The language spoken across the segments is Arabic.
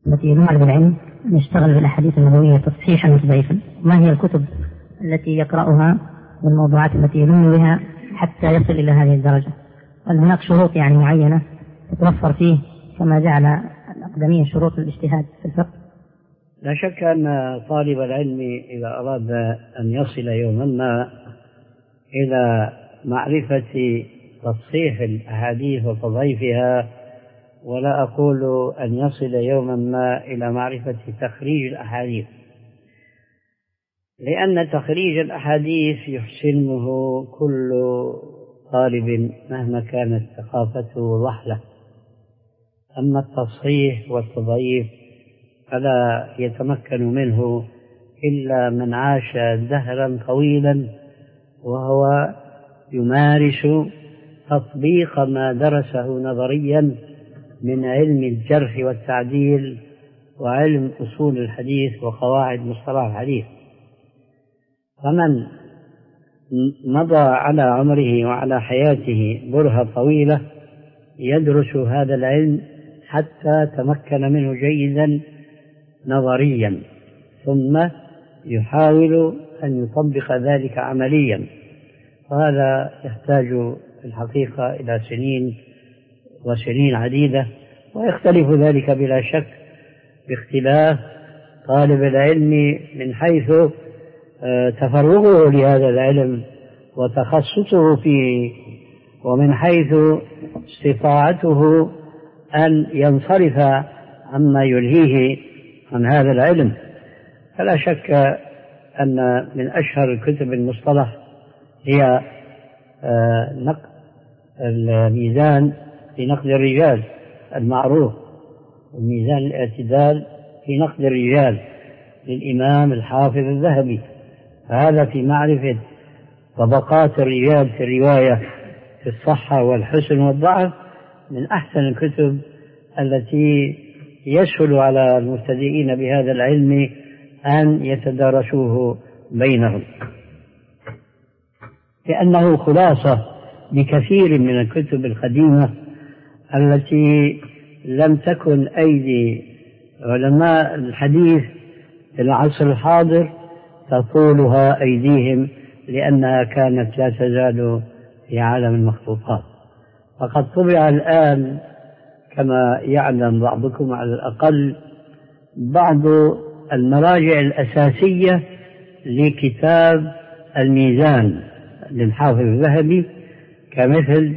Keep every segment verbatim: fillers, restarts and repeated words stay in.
التي ينوع بالعلم نشتغل بالأحاديث النبوية تصحيحا وتضعيفا؟ ما هي الكتب التي يقرأها والموضوعات التي يلم بها حتى يصل إلى هذه الدرجة؟ هل هناك شروط يعني معينة تتوفر فيه كما جعل الأقدمين شروط الاجتهاد في الفقه؟ لا شك أن طالب العلم إذا أراد أن يصل يوما ما إلى معرفة تصحيح الأحاديث وتضعيفها، ولا أقول أن يصل يوما ما إلى معرفة تخريج الأحاديث، لأن تخريج الأحاديث يحسنه كل طالب مهما كانت ثقافته وضحله. أما التصحيح والتضعيف فلا يتمكن منه إلا من عاش دهرا طويلا وهو يمارس تطبيق ما درسه نظريا من علم الجرح والتعديل وعلم أصول الحديث وقواعد مصطلح الحديث. فمن مضى على عمره وعلى حياته برهة طويلة يدرس هذا العلم حتى تمكن منه جيدا نظريا، ثم يحاول أن يطبق ذلك عمليا، وهذا يحتاج في الحقيقة إلى سنين وسنين عديدة، ويختلف ذلك بلا شك باختلاف طالب العلم من حيث تفرغه لهذا العلم وتخصصه فيه، ومن حيث استطاعته أن ينصرف عما يلهيه عن هذا العلم. فلا شك أن من أشهر الكتب المصطلح هي نقد الميزان في نقد الرجال المعروف، وميزان الاعتدال في نقد الرجال للإمام الحافظ الذهبي. فهذا في معرفة طبقات الرجال في الرواية في الصحة والحسن والضعف من أحسن الكتب التي يسهل على المبتدئين بهذا العلم أن يتدارسوه بينهم، لأنه خلاصة بكثير من الكتب القديمة التي لم تكن أيدي علماء الحديث في العصر الحاضر تطولها أيديهم، لأنها كانت لا تزال في عالم المخطوطات. فقد طبع الآن كما يعلم بعضكم على الأقل بعض المراجع الأساسية لكتاب الميزان للحافظ الذهبي، كمثل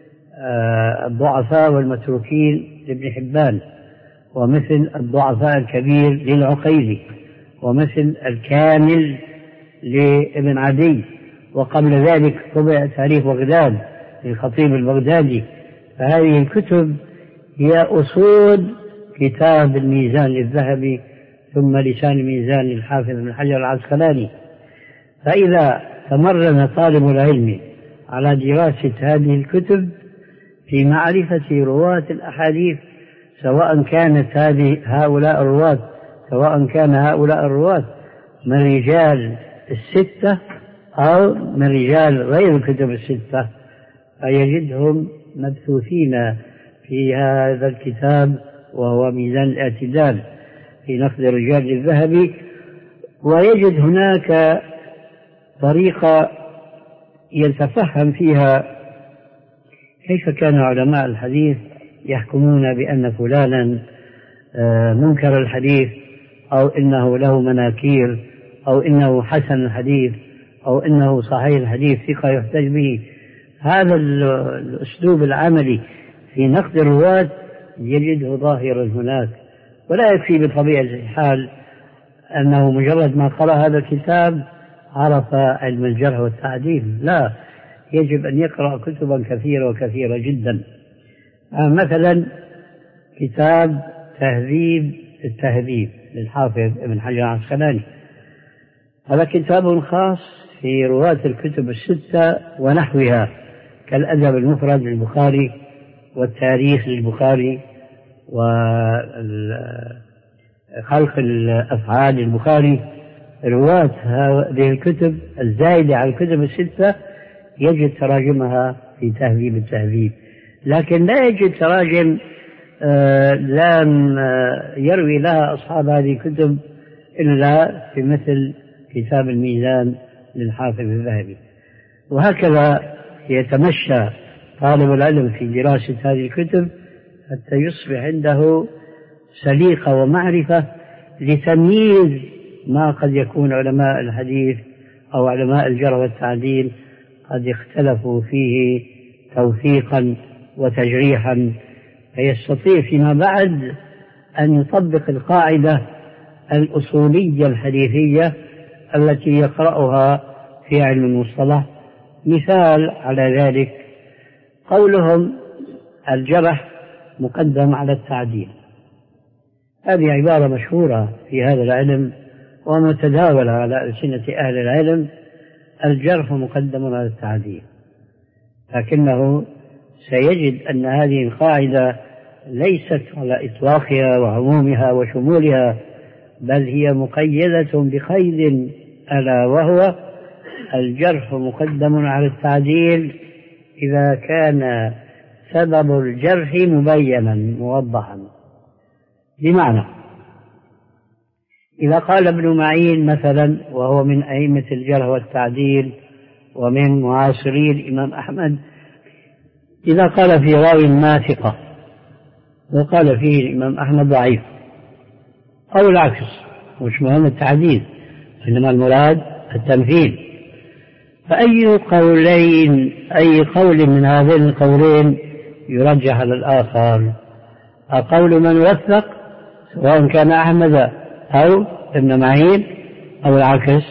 الضعفاء والمتروكين لابن حبان، ومثل الضعفاء الكبير للعقيلي، ومثل الكامل لابن عدي، وقبل ذلك طبع تاريخ بغداد للخطيب البغدادي. فهذه الكتب هي أصول كتاب الميزان للذهبي، ثم لسان الميزان للحافظ بن حجر العسقلاني. فإذا تمرن طالب العلم على دراسة هذه الكتب في معرفة رواة الأحاديث، سواء كانت هذه هؤلاء الرواة سواء كان هؤلاء الرواة من رجال الستة أو من رجال غير الكتب الستة، فيجدهم مبثوثين في هذا الكتاب وهو ميزان الاعتدال في نقد الرجال الذهبي. ويجد هناك طريقة يتفهم فيها كيف كان علماء الحديث يحكمون بأن فلانا منكر الحديث، أو إنه له مناكير، أو إنه حسن الحديث، أو إنه صحيح الحديث ثقة يحتج به. هذا الأسلوب العملي في نقد الرواة يجده ظاهرا هناك، ولا يكفي بطبيعة الحال أنه مجرد ما قرأ هذا الكتاب عرف علم الجرح والتعديل، لا، يجب أن يقرأ كتبا كثيرة وكثيرة جدا. مثلا كتاب تهذيب التهذيب للحافظ ابن حجر العسقلاني، هذا كتاب خاص في رواة الكتب الستة ونحوها، كالأدب المفرد للبخاري والتاريخ للبخاري وخلق الأفعال للبخاري. رواة هذه الكتب الزايدة على الكتب الستة يجد تراجمها في تهذيب التهذيب، لكن لا يجد تراجم لم يروي لها أصحاب هذه الكتب إلا في مثل كتاب الميزان للحافظ الذهبي. وهكذا يتمشى طالب العلم في دراسة هذه الكتب حتى يصبح عنده سليقة ومعرفة لتمييز ما قد يكون علماء الحديث أو علماء الجرح والتعديل قد اختلفوا فيه توثيقا وتجريحا، فيستطيع فيما بعد أن يطبق القاعدة الأصولية الحديثية التي يقرأها في علم المصطلح. مثال على ذلك قولهم الجرح مقدم على التعديل. هذه عبارة مشهورة في هذا العلم ومتداولة على ألسنة أهل العلم، الجرح مقدم على التعديل، لكنه سيجد أن هذه القاعدة ليست على إطلاقها وعمومها وشمولها، بل هي مقيدة بقيد ألا وهو الجرح مقدم على التعديل إذا كان سبب الجرح مبينا موضحا. بمعنى إذا قال ابن معين مثلا، وهو من أئمة الجرح والتعديل ومن معاصري الإمام أحمد، إذا قال في راوي ما ثقة وقال فيه الإمام أحمد ضعيف أو العكس، مش مهم التعديل إنما المراد التمثيل، فأي قولين أي قول من هذين القولين يرجح على الآخر؟ أقول من وثق سواء كان أحمد أو ابن معين أو العكس؟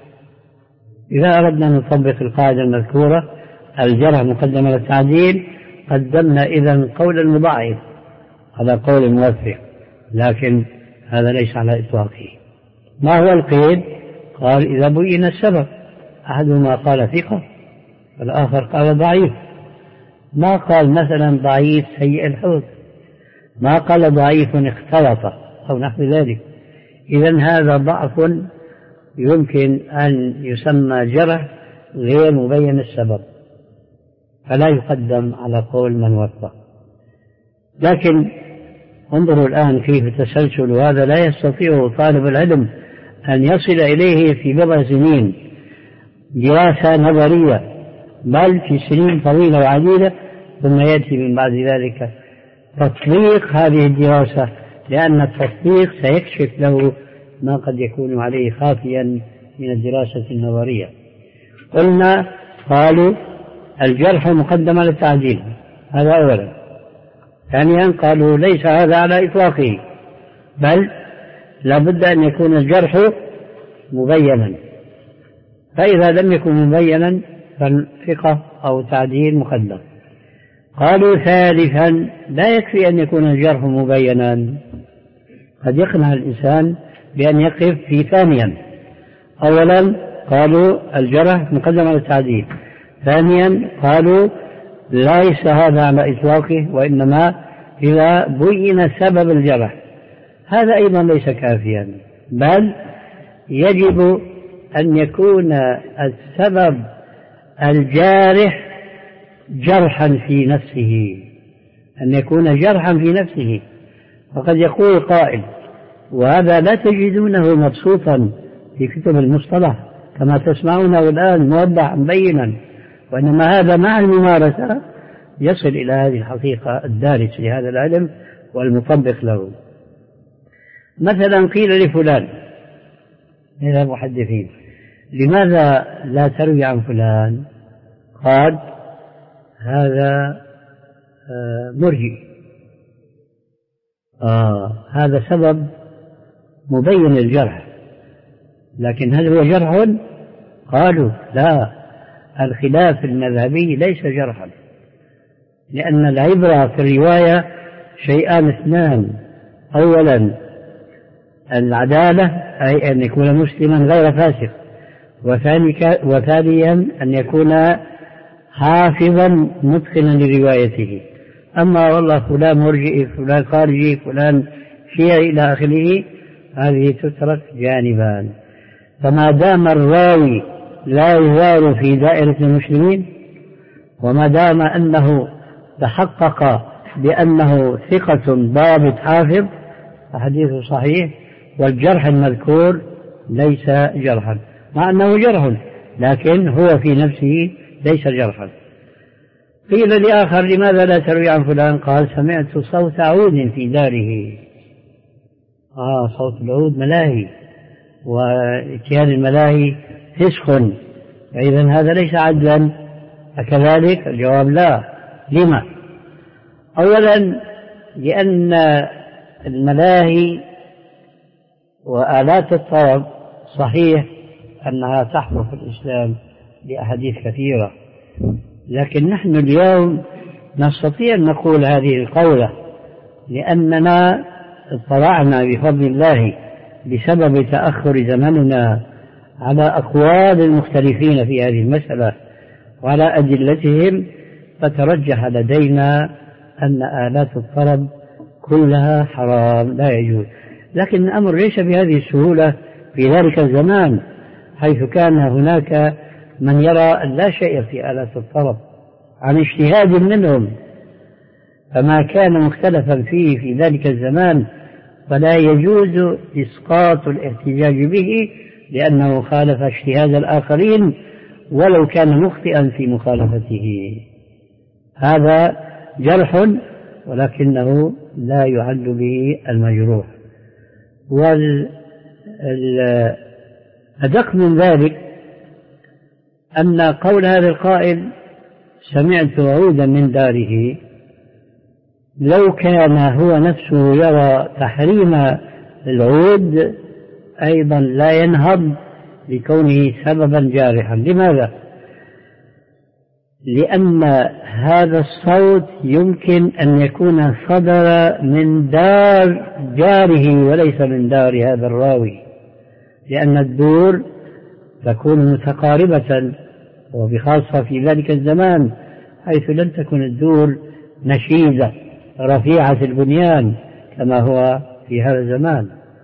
إذا أردنا أن نطبق القاعدة المذكورة الجرح مقدم على التعديل قدمنا إذن قول المضاعف على قول الموثق، لكن هذا ليس على إطلاقه. ما هو القيد؟ قال إذا بين السبب، أحدهما قال ثقة والآخر قال ضعيف، ما قال مثلا ضعيف سيء الحفظ، ما قال ضعيف اختلط أو نحو ذلك. إذن هذا ضعف يمكن أن يسمى جرح غير مبين السبب، فلا يقدم على قول من وثق. لكن انظروا الآن كيف تسلسل هذا لا يستطيع طالب العلم أن يصل إليه في بضع سنين دراسة نظرية، بل في سنين طويلة وعديدة، ثم يأتي من بعد ذلك تطبيق هذه الدراسة، لأن التطبيق سيكشف له ما قد يكون عليه خافيا من الدراسة النظرية. قلنا قالوا الجرح مقدم على التعديل، هذا أولا. ثانيا قالوا ليس هذا على إطلاقه، بل لابد أن يكون الجرح مبينا، فإذا لم يكن مبينا فالثقة أو تعديل مقدم. قالوا ثالثا لا يكفي أن يكون الجرح مبينا، قد يقنع الإنسان بأن يقف في ثانيا. أولا قالوا الجرح مقدم على التعديل، ثانيا قالوا ليس هذا على إطلاقه وإنما إذا بين سبب الجرح، هذا أيضا ليس كافيا، بل يجب أن يكون السبب الجارح جرحا في نفسه، أن يكون جرحا في نفسه. فقد يقول قائل وهذا لا تجدونه مبسوطا في كتب المصطلح كما تسمعونه الآن موضحا بينا، وإنما هذا مع الممارسة يصل إلى هذه الحقيقة الدارس لهذا العلم والمطبق له. مثلا قيل لفلان من المحدثين لماذا لا تروي عن فلان؟ قال هذا مرجئ. آه هذا سبب مبين الجرح، لكن هل هو جرح؟ قالوا لا، الخلاف المذهبي ليس جرحا، لأن العبرة في الرواية شيئان اثنان: أولا العدالة أي أن يكون مسلما غير فاسق، وثانيا أن يكون حافظا متقنا لروايته. أما والله فلان مرجئي فلان خارجي فلان شيعي إلى آخره هذه تترك جانبا. فما دام الراوي لا يزال في دائرة المسلمين، وما دام أنه تحقق بأنه ثقة ضابط حافظ فحديثه صحيح، والجرح المذكور ليس جرحا، مع أنه جرح لكن هو في نفسه ليس جرحا. قيل لآخر لماذا لا تروي عن فلان؟ قال سمعت صوت عود في داره. آه صوت العود ملاهي، واتيان الملاهي فسق، إذن هذا ليس عدلا، أكذلك؟ الجواب لا. لما؟ أولا لأن الملاهي وآلات الطرب صحيح أنها تحضر في الإسلام لأحاديث كثيرة، لكن نحن اليوم نستطيع أن نقول هذه القولة لأننا اطلعنا بفضل الله بسبب تأخر زمننا على أقوال المختلفين في هذه المسألة وعلى أدلتهم، فترجح لدينا أن آلات الطرب كلها حرام لا يجوز. لكن الأمر ليس بهذه السهولة في ذلك الزمان، حيث كان هناك من يرى لا شيء في آلات الطرب عن اجتهاد منهم، فما كان مختلفا فيه في ذلك الزمان فلا يجوز إسقاط الاحتجاج به لأنه خالف اجتهاد الآخرين ولو كان مخطئا في مخالفته. هذا جرح ولكنه لا يعد به المجروح. والأدق من ذلك أن قول هذا القائل سمعت عودا من داره، لو كان هو نفسه يرى تحريم العود أيضا لا ينهض لكونه سببا جارحا. لماذا؟ لأن هذا الصوت يمكن أن يكون صدر من دار جاره وليس من دار هذا الراوي، لأن الدور تكون متقاربة، وبخاصة في ذلك الزمان حيث لم تكن الدور نشيزة رفيعة البنيان كما هو في هذا الزمان.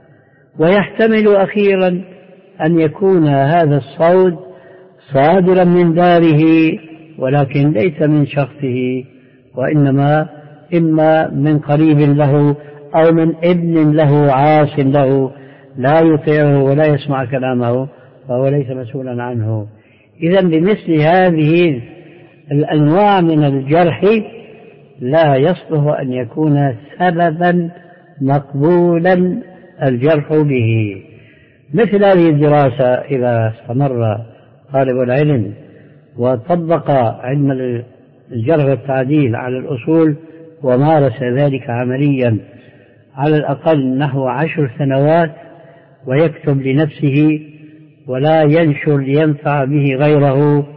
ويحتمل أخيرا أن يكون هذا الصوت صادرا من داره ولكن ليس من شخصه، وإنما إما من قريب له أو من ابن له عاص له لا يطيعه ولا يسمع كلامه فهو ليس مسؤولا عنه. إذن بمثل هذه الأنواع من الجرح لا يصلح أن يكون سببا مقبولا الجرح به. مثل هذه الدراسة إذا استمر طالب العلم وطبق علم الجرح والتعديل على الأصول ومارس ذلك عمليا على الأقل نحو عشر سنوات ويكتب لنفسه ولا ينشر لينفع به غيره،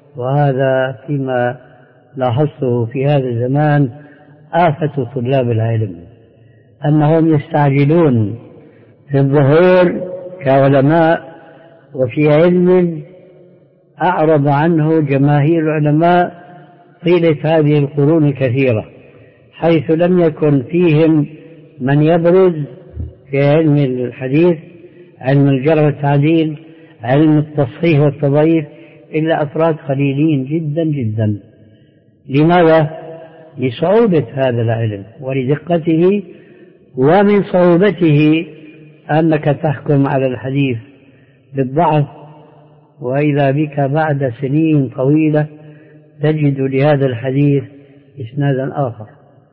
وهذا فيما لاحظته في هذا الزمان آفة طلاب العلم أنهم يستعجلون في الظهور كعلماء وفي علم أعرض عنه جماهير العلماء طيلة هذه القرون الكثيرة، حيث لم يكن فيهم من يبرز في علم الحديث، علم الجرح والتعديل، علم التصحيح والتضعيف إلا أفراد قليلين جدا جدا. لماذا؟ لصعوبة هذا العلم ولدقته، ومن صعوبته أنك تحكم على الحديث بالضعف، وإذا بك بعد سنين طويلة تجد لهذا الحديث إسنادا آخر.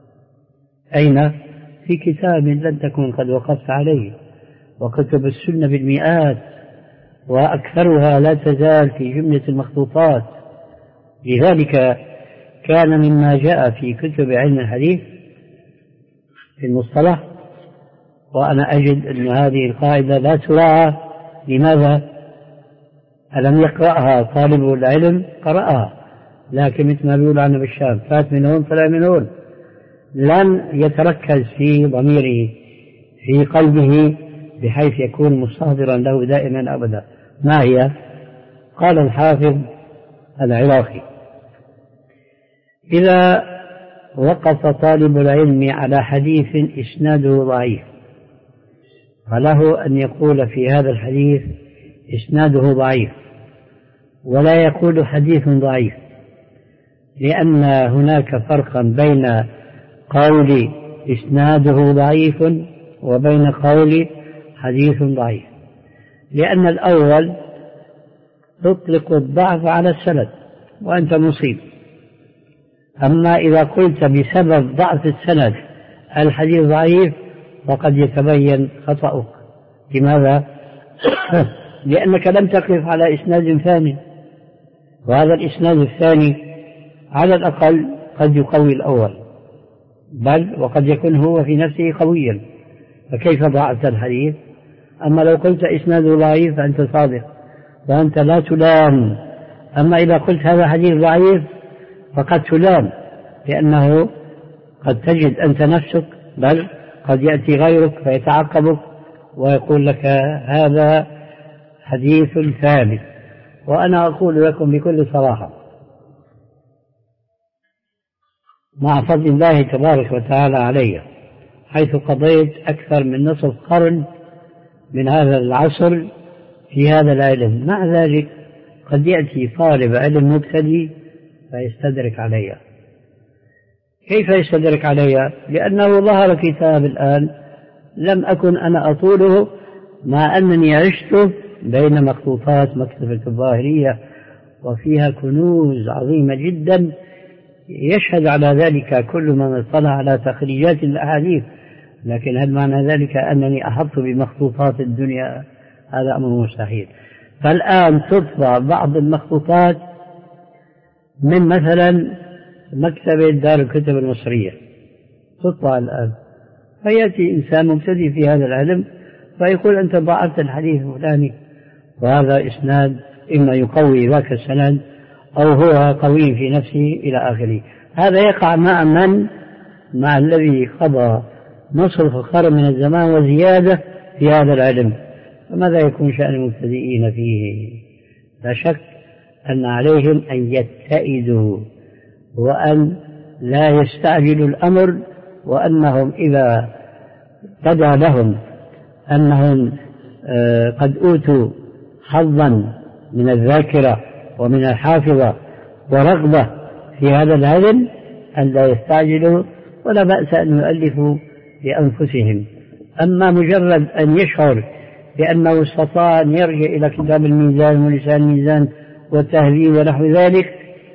أين؟ في كتاب لن تكن قد وقفت عليه، وكتب السنة بالمئات وأكثرها لا تزال في جملة المخطوطات. لذلك كان مما جاء في كتب علم الحديث في المصطلح، وأنا أجد أن هذه القاعدة لا تراعى. لماذا؟ ألم يقرأها طالب العلم؟ قرأها، لكن مثل ما بيقول عنه بالشام فات من هون فلا من هون، لن يتركز في ضميره في قلبه بحيث يكون مستحضرا له دائما أبدا. ما هي؟ قال الحافظ العراقي: إذا وقف طالب العلم على حديث إسناده ضعيف فله أن يقول في هذا الحديث إسناده ضعيف، ولا يقول حديث ضعيف، لأن هناك فرقا بين قول إسناده ضعيف وبين قول حديث ضعيف، لأن الأول تطلق الضعف على السند وأنت مصيب. أما إذا قلت بسبب ضعف السند الحديث ضعيف فقد يتبين خطأك. لماذا؟ لأنك لم تقف على إسناد ثاني، وهذا الإسناد الثاني على الأقل قد يقوي الأول، بل وقد يكون هو في نفسه قويا، فكيف ضعفت الحديث؟ أما لو قلت إسناده ضعيف فأنت صادق وأنت لا تلام. أما إذا قلت هذا حديث ضعيف فقد تلام، لأنه قد تجد أنت نفسك، بل قد يأتي غيرك فيتعقبك ويقول لك هذا حديث ثابت. وأنا أقول لكم بكل صراحة مع فضل الله تبارك وتعالى علي، حيث قضيت أكثر من نصف قرن من هذا العصر في هذا العلم، مع ذلك قد يأتي طالب علم مبتدئ فيستدرك علي. كيف يستدرك علي؟ لأنه ظهر كتاب الآن لم أكن أنا أطوله، مع أنني عشت بين مخطوطات مكتبة الظاهرية وفيها كنوز عظيمة جدا، يشهد على ذلك كل من اطلع على تخريجات الأحاديث. لكن هل معنى ذلك أنني أحط بمخطوطات الدنيا؟ هذا أمر مستحيل. فالآن تطبع بعض المخطوطات من مثلا مكتبة دار الكتب المصرية، تطبع الآن، فيأتي إنسان مبتدئ في هذا العلم فيقول أنت ضعفت الحديث الفلاني، وهذا إسناد إما يقوي ذاك السند أو هو قوي في نفسه إلى آخره. هذا يقع مع من؟ مع الذي قضى نصف قرن من الزمان وزيادة في هذا العلم. فماذا يكون شأن المبتدئين فيه؟ لا شك أن عليهم أن يتئدوا وأن لا يستعجلوا الأمر، وأنهم إذا بدا لهم أنهم قد أوتوا حظا من الذاكرة ومن الحافظة ورغبة في هذا العلم أن لا يستعجلوا، ولا بأس أن يؤلفوا لأنفسهم. أما مجرد أن يشعر بأنه استطاع أن يرجع إلى كتاب الميزان ولسان الميزان والتهذيب ونحو ذلك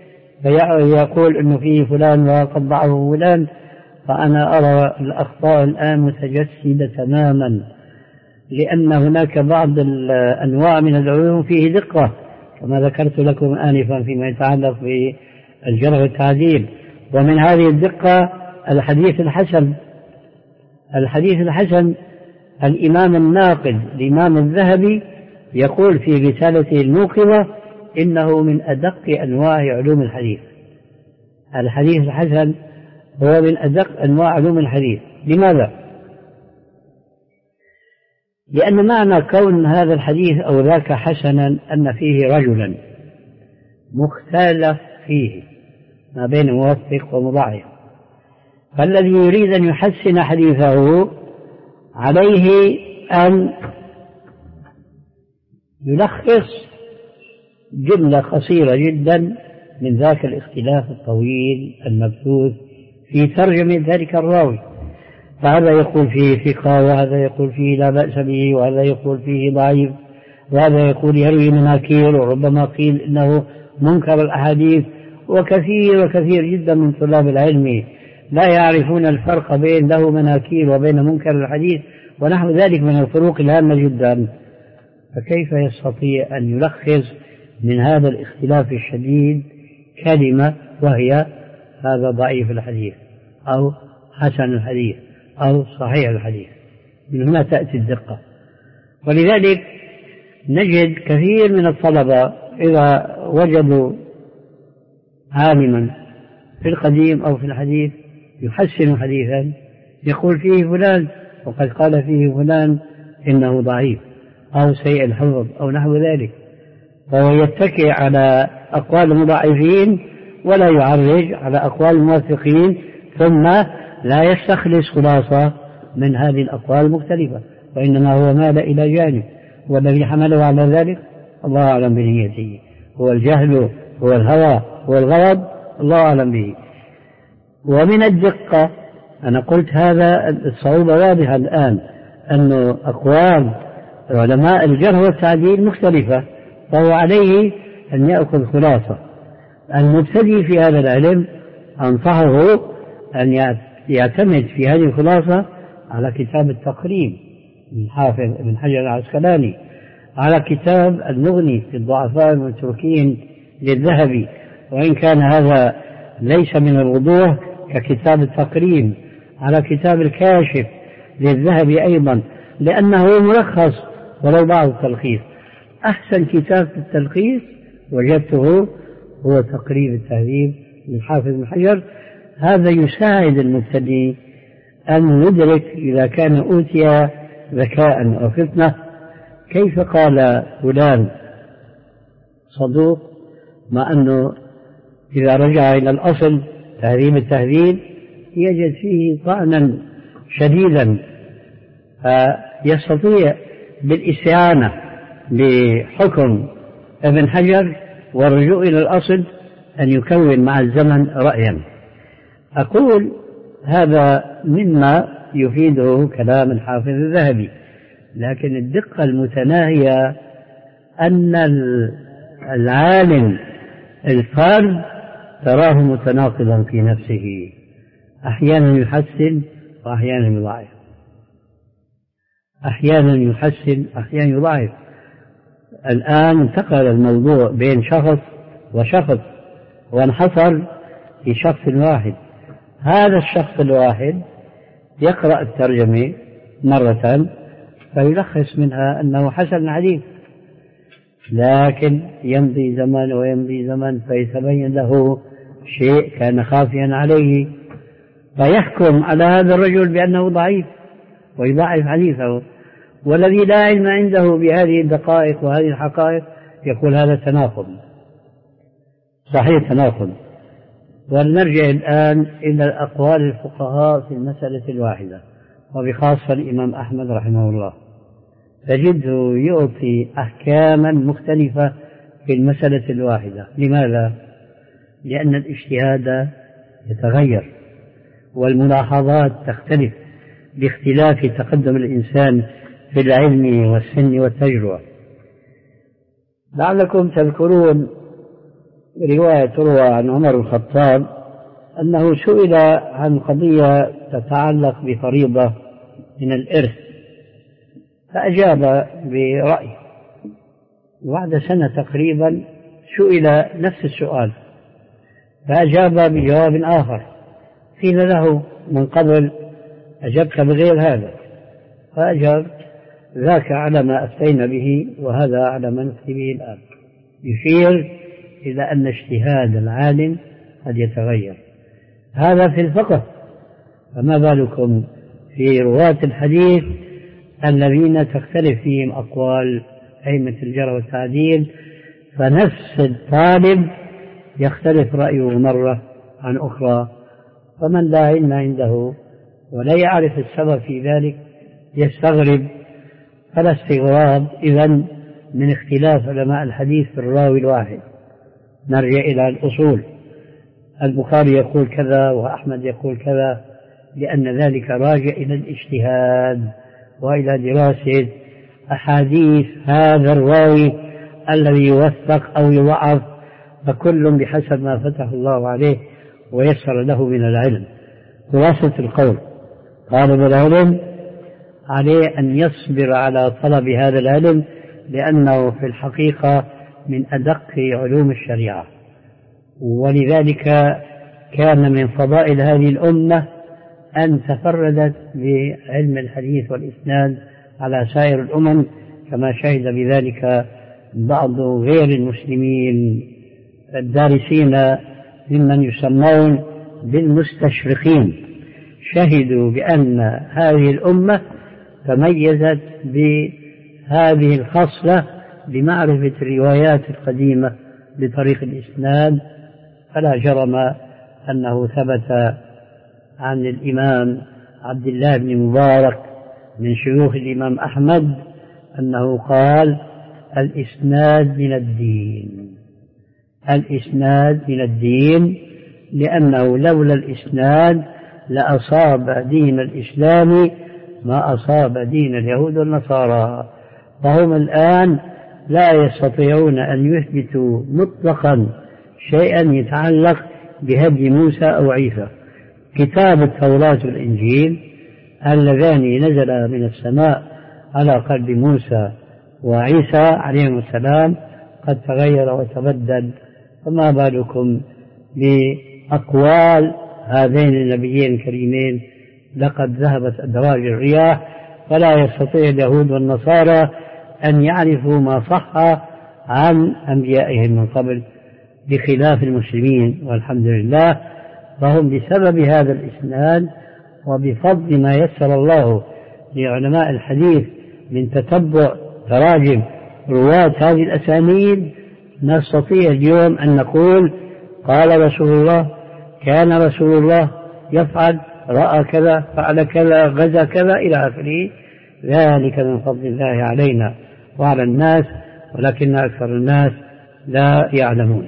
فيقول أنه فيه فلان وقد ضعه فلان، فأنا أرى الأخطاء الآن متجسدة تماما، لأن هناك بعض الأنواع من العلوم فيه دقة كما ذكرت لكم آنفا فيما يتعلق بالجرح والتعديل. ومن هذه الدقة الحديث الحسن. الحديث الحسن الإمام الناقد الإمام الذهبي يقول في رسالته الموقظة إنه من أدق أنواع علوم الحديث. الحديث الحسن هو من أدق أنواع علوم الحديث. لماذا؟ لأن معنى كون هذا الحديث أو ذاك حسنا أن فيه رجلا مختلف فيه ما بين موثق ومضاعف، فالذي يريد أن يحسن حديثه عليه أن يلخص جملة قصيرة جدا من ذاك الاختلاف الطويل المبثوث في ترجمة ذلك الراوي. فهذا يقول فيه ثقة، وهذا يقول فيه لا بأس به، وهذا يقول فيه ضعيف، وهذا يقول يروي مناكير، وربما قيل إنه منكر الأحاديث. وكثير وكثير جدا من طلاب العلم لا يعرفون الفرق بين له مناكير وبين منكر الحديث ونحو ذلك من الفروق الهامة جدا. فكيف يستطيع أن يلخص من هذا الاختلاف الشديد كلمة وهي هذا ضعيف الحديث أو حسن الحديث أو صحيح الحديث؟ من هنا تأتي الدقة. ولذلك نجد كثير من الطلبة إذا وجدوا عالما في القديم أو في الحديث يحسن حديثا يقول فيه فلان وقد قال فيه فلان إنه ضعيف أو سيء الحفظ أو نحو ذلك، فهو يتكئ على أقوال المضاعفين ولا يعرج على أقوال الموثقين، ثم لا يستخلص خلاصة من هذه الأقوال المختلفة، وإنما هو مال إلى جانب، والذي حمله على ذلك الله أعلم بنيته، هو الجهل، هو الهوى، هو الغضب، الله أعلم به. ومن الدقة أنا قلت هذا الصعوبة واضحة الآن، أن أقوال علماء الجرح والتعديل مختلفة، فهو عليه أن يأخذ خلاصة. المبتدئ في هذا العلم أنصحه أن يعتمد في هذه الخلاصة على كتاب التقريب من حافظ ابن حجر العسقلاني، على كتاب المغني في الضعفاء المتروكين للذهبي، وإن كان هذا ليس من الوضوح ككتاب التقريب، على كتاب الكاشف للذهبي أيضا، لأنه ملخص ولو بعض التلخيص. أحسن كتاب في التلخيص وجدته هو تقريب التهذيب للحافظ ابن حجر. هذا يساعد المبتدئ أن يدرك إذا كان أوتي ذكاء أو فطنة كيف قال فلان صدوق، مع أنه إذا رجع إلى الأصل تهذيب التهذيب يجد فيه طعنا شديدا، فيستطيع بالاستعانة بحكم ابن حجر والرجوع إلى الأصل أن يكون مع الزمن رأيا. أقول هذا مما يفيده كلام الحافظ الذهبي، لكن الدقة المتناهية أن العالم الفرد تراه متناقضا في نفسه، أحيانا يحسن وأحيانا يضعف، أحيانا يحسن أحيانا يضعف. الآن انتقل الموضوع بين شخص وشخص وانحصر في شخص واحد. هذا الشخص الواحد يقرأ الترجمة مرة فيلخص منها أنه حسن الحديث، لكن يمضي زمن ويمضي زمن فيتبين له شيء كان خافيا عليه، فيحكم على هذا الرجل بأنه ضعيف ويضعف حديثه، والذي لا علم عنده بهذه الدقائق وهذه الحقائق يقول هذا تناقض، صحيح تناقض. ولنرجع الآن إلى أقوال الفقهاء في المسألة الواحدة، وبخاصة الإمام أحمد رحمه الله، تجده يعطي أحكاما مختلفة في المسألة الواحدة. لماذا؟ لأن الاجتهاد يتغير والملاحظات تختلف باختلاف تقدم الإنسان في العلم والسن والتجربة. لعلكم تذكرون رواية تروى عن عمر الخطاب أنه سئل عن قضية تتعلق بفريضة من الإرث فأجاب برأي، وبعد سنة تقريبا سئل نفس السؤال فأجاب بجواب آخر، قيل له من قبل أجبت بغير هذا، فأجاب ذاك على ما أفتينا به وهذا على ما نفتي به الآن، يشير إلى أن اجتهاد العالم قد يتغير. هذا في الفقه، فما بالكم في رواة الحديث الذين تختلف فيهم أقوال أئمة الجرح والتعديل، فنفس الطالب يختلف رأيه مرة عن أخرى، فمن لا علم عنده ولا يعرف السبب في ذلك يستغرب. فلا استغراب إذن من اختلاف علماء الحديث في الراوي الواحد. نرجع إلى الأصول، البخاري يقول كذا وأحمد يقول كذا، لأن ذلك راجع إلى الاجتهاد وإلى دراسة أحاديث هذا الراوي الذي يوثق أو يضعف، فكل بحسب ما فتح الله عليه ويسر له من العلم. خلاصة القول، طالب العلم عليه أن يصبر على طلب هذا العلم، لأنه في الحقيقة من أدق علوم الشريعة، ولذلك كان من فضائل هذه الأمة أن تفردت بعلم الحديث والإسناد على سائر الأمم، كما شهد بذلك بعض غير المسلمين الدارسين ممن يسمون بالمستشرقين، شهدوا بأن هذه الأمة تميزت بهذه الخصلة بمعرفة الروايات القديمة بطريق الإسناد. فلا جرم أنه ثبت عن الإمام عبد الله بن مبارك من شيوخ الإمام أحمد أنه قال الإسناد من الدين، الإسناد من الدين، لأنه لولا الإسناد لأصاب دين الإسلام ما أصاب دين اليهود والنصارى. فهم الآن لا يستطيعون أن يثبتوا مطلقا شيئا يتعلق بهدي موسى أو عيسى. كتاب التوراة والإنجيل اللذان نزل من السماء على قلب موسى وعيسى عليهم السلام قد تغير وتبدل، فما بالكم بأقوال هذين النبيين الكريمين؟ لقد ذهبت أدراج الرياح، فلا يستطيع اليهود والنصارى أن يعرفوا ما صح عن أنبيائهم من قبل بخلاف المسلمين، والحمد لله. فهم بسبب هذا الإسناد وبفضل ما يسر الله لعلماء الحديث من تتبع تراجم رواة هذه الأسانيد نستطيع اليوم أن نقول قال رسول الله، كان رسول الله يفعل، رأى كذا، فعل كذا، غزا كذا إلى آخره. ذلك من فضل الله علينا وعلى الناس، ولكن أكثر الناس لا يعلمون.